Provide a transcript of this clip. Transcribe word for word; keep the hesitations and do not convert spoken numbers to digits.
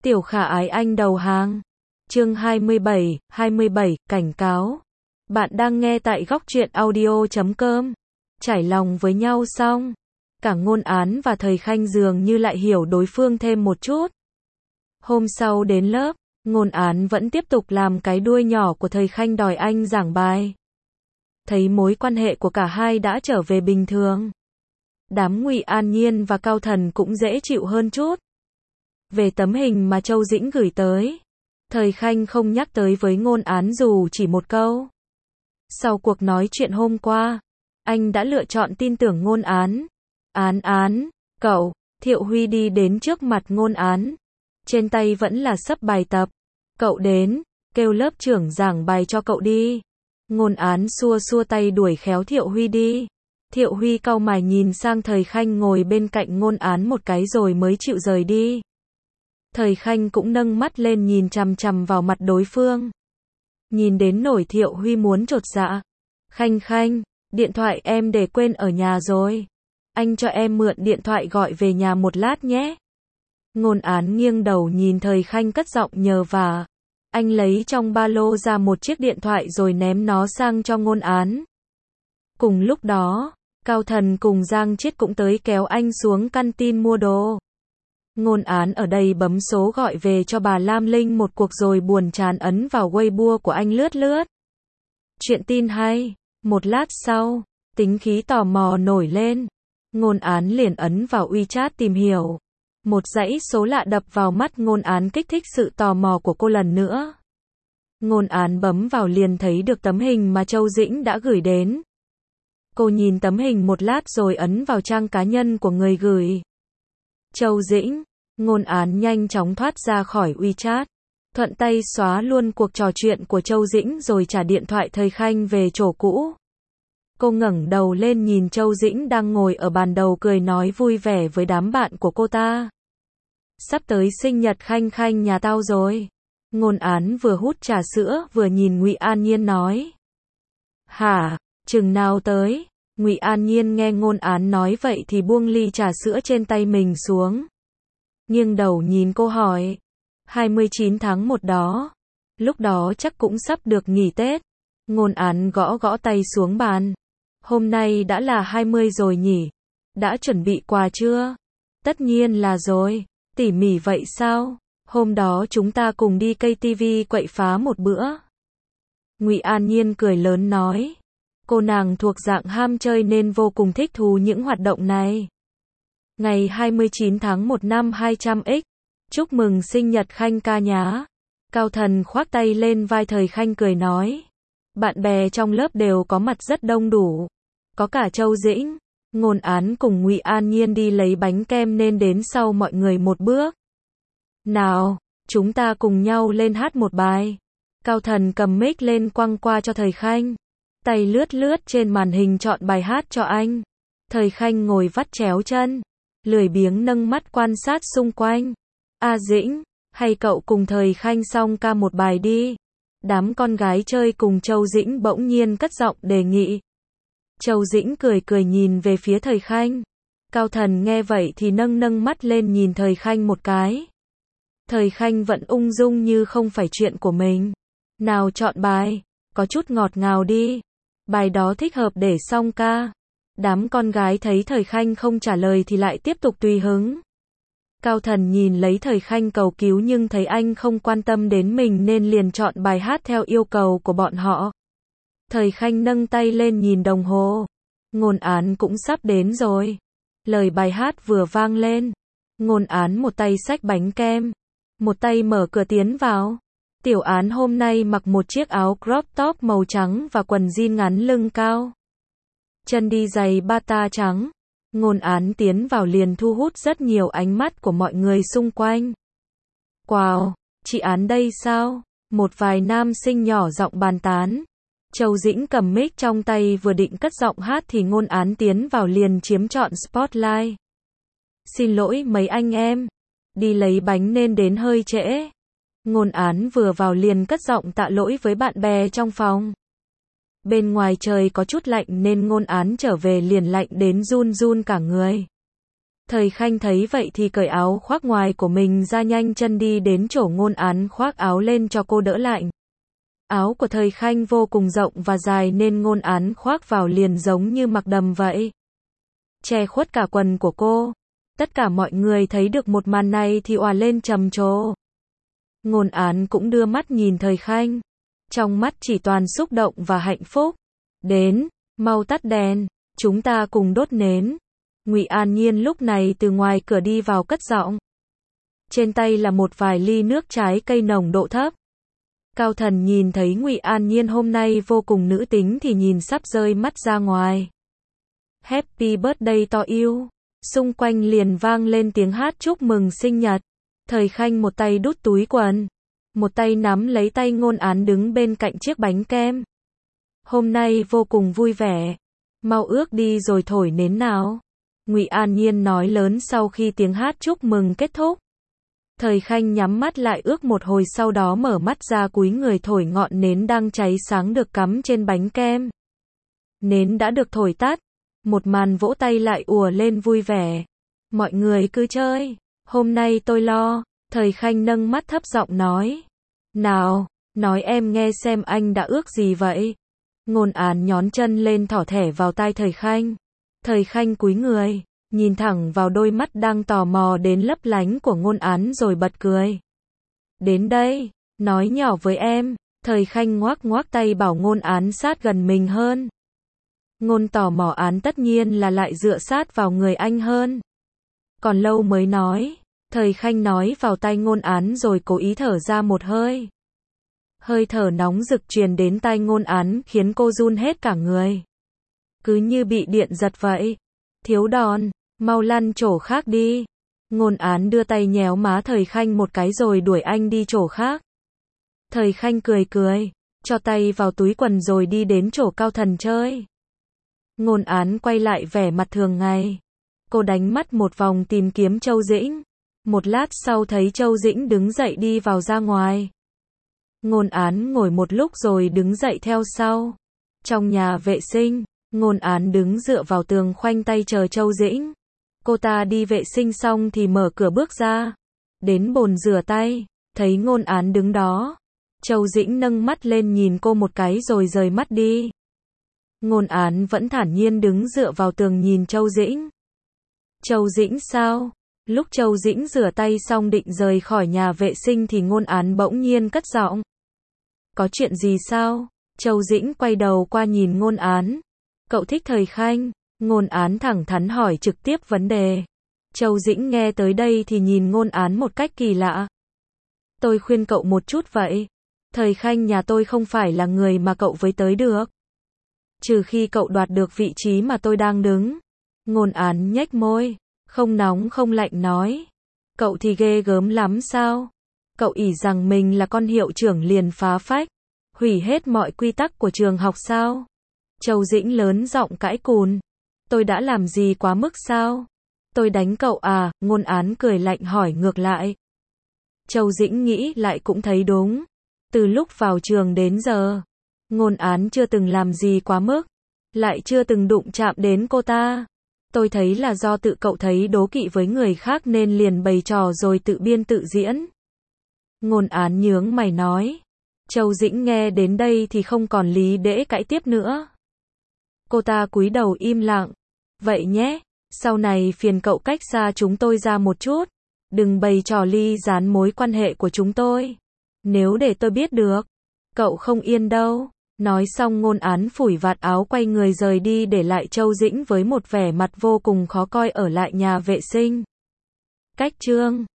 Tiểu Khả Ái Anh đầu hàng. Chương hai mươi bảy, hai mươi bảy, cảnh cáo. Bạn đang nghe tại góc truyện audio chấm com. Trải lòng với nhau xong, cả Ngôn Án và Thời Khanh dường như lại hiểu đối phương thêm một chút. Hôm sau đến lớp, Ngôn Án vẫn tiếp tục làm cái đuôi nhỏ của Thời Khanh đòi anh giảng bài. Thấy mối quan hệ của cả hai đã trở về bình thường, đám Ngụy An Nhiên và Cao Thần cũng dễ chịu hơn chút. Về tấm hình mà Châu Dĩnh gửi tới, Thời Khanh không nhắc tới với Ngôn Án dù chỉ một câu. Sau cuộc nói chuyện hôm qua, anh đã lựa chọn tin tưởng Ngôn Án. Án án, cậu. Thiệu Huy đi đến trước mặt Ngôn Án. Trên tay vẫn là xấp bài tập. Cậu đến, kêu lớp trưởng giảng bài cho cậu đi. Ngôn Án xua xua tay đuổi khéo Thiệu Huy đi. Thiệu Huy cau mày nhìn sang Thời Khanh ngồi bên cạnh Ngôn Án một cái rồi mới chịu rời đi. Thời Khanh cũng nâng mắt lên nhìn chằm chằm vào mặt đối phương. Nhìn đến nổi Thiệu Huy muốn chột dạ. Khanh Khanh, điện thoại em để quên ở nhà rồi. Anh cho em mượn điện thoại gọi về nhà một lát nhé. Ngôn Án nghiêng đầu nhìn Thời Khanh cất giọng nhờ vả. Anh lấy trong ba lô ra một chiếc điện thoại rồi ném nó sang cho Ngôn Án. Cùng lúc đó, Cao Thần cùng Giang Chiết cũng tới kéo anh xuống canteen mua đồ. Ngôn Án ở đây bấm số gọi về cho bà Lam Linh một cuộc rồi buồn chán ấn vào Weibo của anh lướt lướt. Chuyện tin hay. Một lát sau, tính khí tò mò nổi lên. Ngôn Án liền ấn vào WeChat tìm hiểu. Một dãy số lạ đập vào mắt Ngôn Án kích thích sự tò mò của cô lần nữa. Ngôn Án bấm vào liền thấy được tấm hình mà Châu Dĩnh đã gửi đến. Cô nhìn tấm hình một lát rồi ấn vào trang cá nhân của người gửi. Châu Dĩnh. Ngôn Án nhanh chóng thoát ra khỏi WeChat. Thuận tay xóa luôn cuộc trò chuyện của Châu Dĩnh rồi trả điện thoại Thời Khanh về chỗ cũ. Cô ngẩng đầu lên nhìn Châu Dĩnh đang ngồi ở bàn đầu cười nói vui vẻ với đám bạn của cô ta. Sắp tới sinh nhật Khanh Khanh nhà tao rồi. Ngôn Án vừa hút trà sữa vừa nhìn Ngụy An Nhiên nói. Hả, chừng nào tới? Ngụy An Nhiên nghe Ngôn Án nói vậy thì buông ly trà sữa trên tay mình xuống. Nghiêng đầu nhìn cô hỏi. hai mươi chín tháng một đó. Lúc đó chắc cũng sắp được nghỉ Tết. Ngôn Án gõ gõ tay xuống bàn. Hôm nay đã là hai mươi rồi nhỉ? Đã chuẩn bị quà chưa? Tất nhiên là rồi. Tỉ mỉ vậy sao? Hôm đó chúng ta cùng đi ca tê vê quậy phá một bữa. Ngụy An Nhiên cười lớn nói. Cô nàng thuộc dạng ham chơi nên vô cùng thích thú những hoạt động này. Ngày hai mươi chín tháng một năm hai trăm x. Chúc mừng sinh nhật Khanh ca nhá. Cao Thần khoác tay lên vai Thời Khanh cười nói. Bạn bè trong lớp đều có mặt rất đông đủ. Có cả Châu Dĩnh. Ngôn Án cùng Ngụy An Nhiên đi lấy bánh kem nên đến sau mọi người một bước. Nào, chúng ta cùng nhau lên hát một bài. Cao Thần cầm mic lên quăng qua cho Thời Khanh. Tay lướt lướt trên màn hình chọn bài hát cho anh. Thời Khanh ngồi vắt chéo chân, lười biếng nâng mắt quan sát xung quanh. A Dĩnh, hay cậu cùng Thời Khanh song ca một bài đi. Đám con gái chơi cùng Châu Dĩnh bỗng nhiên cất giọng đề nghị. Châu Dĩnh cười cười nhìn về phía Thời Khanh. Cao Thần nghe vậy thì nâng nâng mắt lên nhìn Thời Khanh một cái. Thời Khanh vẫn ung dung như không phải chuyện của mình. Nào chọn bài, có chút ngọt ngào đi. Bài đó thích hợp để song ca. Đám con gái thấy Thời Khanh không trả lời thì lại tiếp tục tùy hứng. Cao Thần nhìn lấy Thời Khanh cầu cứu nhưng thấy anh không quan tâm đến mình nên liền chọn bài hát theo yêu cầu của bọn họ. Thời Khanh nâng tay lên nhìn đồng hồ. Ngôn Án cũng sắp đến rồi. Lời bài hát vừa vang lên. Ngôn Án một tay xách bánh kem, một tay mở cửa tiến vào. Tiểu Án hôm nay mặc một chiếc áo crop top màu trắng và quần jean ngắn lưng cao. Chân đi giày bata trắng. Ngôn Án tiến vào liền thu hút rất nhiều ánh mắt của mọi người xung quanh. Wow, chị Án đây sao? Một vài nam sinh nhỏ giọng bàn tán. Châu Dĩnh cầm mic trong tay vừa định cất giọng hát thì Ngôn Án tiến vào liền chiếm trọn spotlight. Xin lỗi mấy anh em. Đi lấy bánh nên đến hơi trễ. Ngôn Án vừa vào liền cất giọng tạ lỗi với bạn bè trong phòng. Bên ngoài trời có chút lạnh nên Ngôn Án trở về liền lạnh đến run run cả người. Thời Khanh thấy vậy thì cởi áo khoác ngoài của mình ra, nhanh chân đi đến chỗ Ngôn Án khoác áo lên cho cô đỡ lạnh. Áo của Thời Khanh vô cùng rộng và dài nên Ngôn Án khoác vào liền giống như mặc đầm vậy, che khuất cả quần của cô. Tất cả mọi người thấy được một màn này thì òa lên trầm trồ. Ngôn Án cũng đưa mắt nhìn Thời Khanh, trong mắt chỉ toàn xúc động và hạnh phúc. Đến, mau tắt đèn, chúng ta cùng đốt nến. Ngụy An Nhiên lúc này từ ngoài cửa đi vào cất giọng. Trên tay là một vài ly nước trái cây nồng độ thấp. Cao Thần nhìn thấy Ngụy An Nhiên hôm nay vô cùng nữ tính thì nhìn sắp rơi mắt ra ngoài. Happy birthday to you. Xung quanh liền vang lên tiếng hát chúc mừng sinh nhật. Thời Khanh một tay đút túi quần, một tay nắm lấy tay Ngôn Án đứng bên cạnh chiếc bánh kem. Hôm nay vô cùng vui vẻ. Mau ước đi rồi thổi nến nào. Ngụy An Nhiên nói lớn sau khi tiếng hát chúc mừng kết thúc. Thời Khanh nhắm mắt lại ước một hồi, sau đó mở mắt ra cúi người thổi ngọn nến đang cháy sáng được cắm trên bánh kem. Nến đã được thổi tắt. Một màn vỗ tay lại ùa lên vui vẻ. Mọi người cứ chơi. Hôm nay tôi lo. Thời Khanh nâng mắt thấp giọng nói. Nào, nói em nghe xem anh đã ước gì vậy? Ngôn Án nhón chân lên thỏ thẻ vào tai Thời Khanh. Thời Khanh cúi người, nhìn thẳng vào đôi mắt đang tò mò đến lấp lánh của Ngôn Án rồi bật cười. Đến đây, nói nhỏ với em. Thời Khanh ngoác ngoác tay bảo Ngôn Án sát gần mình hơn. Ngôn tò mò Án tất nhiên là lại dựa sát vào người anh hơn. Còn lâu mới nói. Thời Khanh nói vào tai Ngôn Án rồi cố ý thở ra một hơi. Hơi thở nóng rực truyền đến tai Ngôn Án khiến cô run hết cả người. Cứ như bị điện giật vậy. Thiếu đòn, mau lăn chỗ khác đi. Ngôn Án đưa tay nhéo má Thời Khanh một cái rồi đuổi anh đi chỗ khác. Thời Khanh cười cười, cho tay vào túi quần rồi đi đến chỗ Cao Thần chơi. Ngôn Án quay lại vẻ mặt thường ngày. Cô đánh mắt một vòng tìm kiếm Châu Dĩnh. Một lát sau thấy Châu Dĩnh đứng dậy đi vào ra ngoài. Ngôn Án ngồi một lúc rồi đứng dậy theo sau. Trong nhà vệ sinh, Ngôn Án đứng dựa vào tường khoanh tay chờ Châu Dĩnh. Cô ta đi vệ sinh xong thì mở cửa bước ra. Đến bồn rửa tay, thấy Ngôn Án đứng đó. Châu Dĩnh nâng mắt lên nhìn cô một cái rồi rời mắt đi. Ngôn Án vẫn thản nhiên đứng dựa vào tường nhìn Châu Dĩnh. Châu Dĩnh sao? Lúc Châu Dĩnh rửa tay xong định rời khỏi nhà vệ sinh thì Ngôn Án bỗng nhiên cất giọng. Có chuyện gì sao? Châu Dĩnh quay đầu qua nhìn Ngôn Án. Cậu thích Thời Khanh? Ngôn Án thẳng thắn hỏi trực tiếp vấn đề. Châu Dĩnh nghe tới đây thì nhìn Ngôn Án một cách kỳ lạ. Tôi khuyên cậu một chút vậy. Thời Khanh nhà tôi không phải là người mà cậu với tới được. Trừ khi cậu đoạt được vị trí mà tôi đang đứng. Ngôn Án nhếch môi, không nóng không lạnh nói. Cậu thì ghê gớm lắm sao? Cậu ỷ rằng mình là con hiệu trưởng liền phá phách, hủy hết mọi quy tắc của trường học sao? Châu Dĩnh lớn giọng cãi cùn. Tôi đã làm gì quá mức sao? Tôi đánh cậu à? Ngôn Án cười lạnh hỏi ngược lại. Châu Dĩnh nghĩ lại cũng thấy đúng. Từ lúc vào trường đến giờ, Ngôn Án chưa từng làm gì quá mức, lại chưa từng đụng chạm đến cô ta. Tôi thấy là do tự cậu thấy đố kỵ với người khác nên liền bày trò rồi tự biên tự diễn. Ngôn Án nhướng mày nói. Châu Dĩnh nghe đến đây thì không còn lý để cãi tiếp nữa. Cô ta cúi đầu im lặng. Vậy nhé, sau này phiền cậu cách xa chúng tôi ra một chút. Đừng bày trò ly gián mối quan hệ của chúng tôi. Nếu để tôi biết được, cậu không yên đâu. Nói xong Ngôn Án phủi vạt áo quay người rời đi để lại Châu Dĩnh với một vẻ mặt vô cùng khó coi ở lại nhà vệ sinh. Cách chương